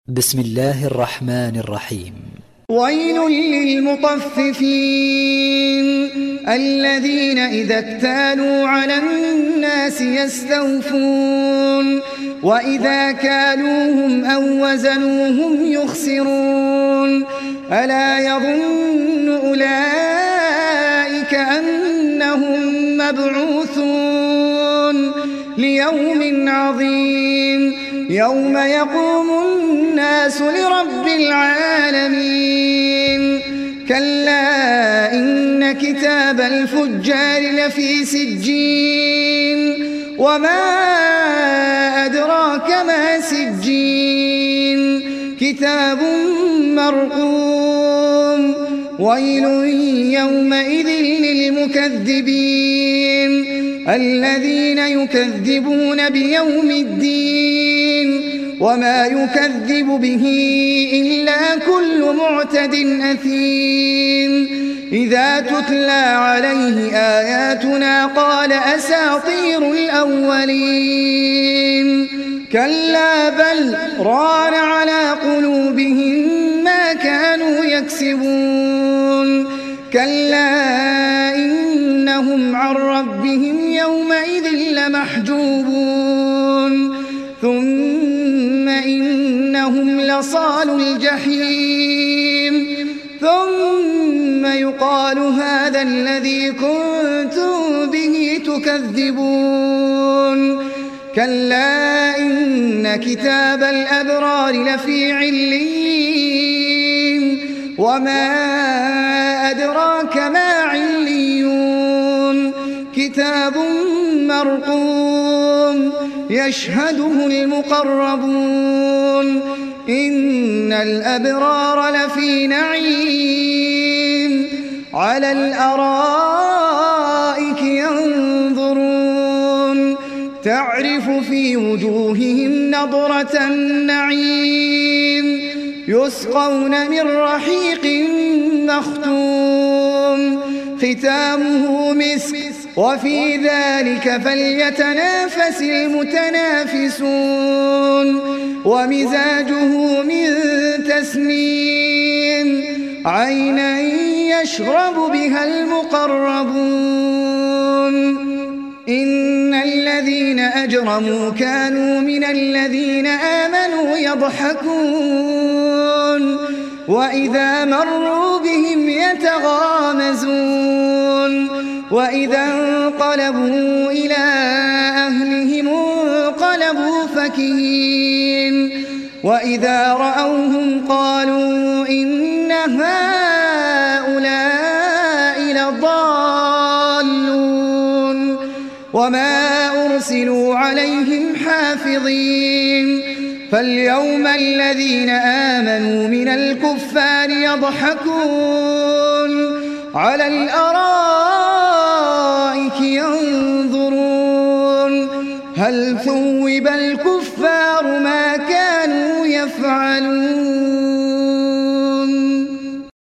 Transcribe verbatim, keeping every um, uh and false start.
بسم الله الرحمن الرحيم. ويل للمطففين الذين إذا اكتالوا على الناس يستوفون وإذا كالوهم أو وزنوهم يخسرون ألا يظن أولئك أنهم مبعوثون ليوم عظيم يوم يقوم الناس لرب العالمين كلا إن كتاب الفجار لفي سجين وما أدراك ما سجين كتاب مرقوم ويل يومئذ للمكذبين الذين يكذبون بيوم الدين وما يكذب به إلا كل معتد أثيم إذا تتلى عليه آياتنا قال أساطير الأولين كلا بل ران على قلوبهم ما كانوا يكسبون كلا إنهم عن ربهم يومئذ لمحجوبون ثم إنهم لصالوا الجحيم ثم يقال هذا الذي كنتم به تكذبون كلا إن كتاب الأبرار لفي عليين وما أدراك ما عليون كتاب مرقوم يشهده المقربون إن الأبرار لفي نعيم على الأرائك ينظرون تعرف في وجوههم نضرة النعيم يسقون من رحيق مختوم ختامه مسك وفي ذلك فليتنافس المتنافسون ومزاجه من تسنيم عينا يشرب بها المقربون إن الذين أجرموا كانوا من الذين آمنوا يضحكون وإذا مروا بهم يتغامزون وإذا انقلبوا إلى أهلهم انقلبوا فكهين وإذا رأوهم قالوا إن هؤلاء لضالون وما أرسلوا عليهم حافظين فاليوم الذين آمنوا من الكفار يضحكون على الأرائك ينظرون هل ثوب الكفار ما كانوا يفعلون.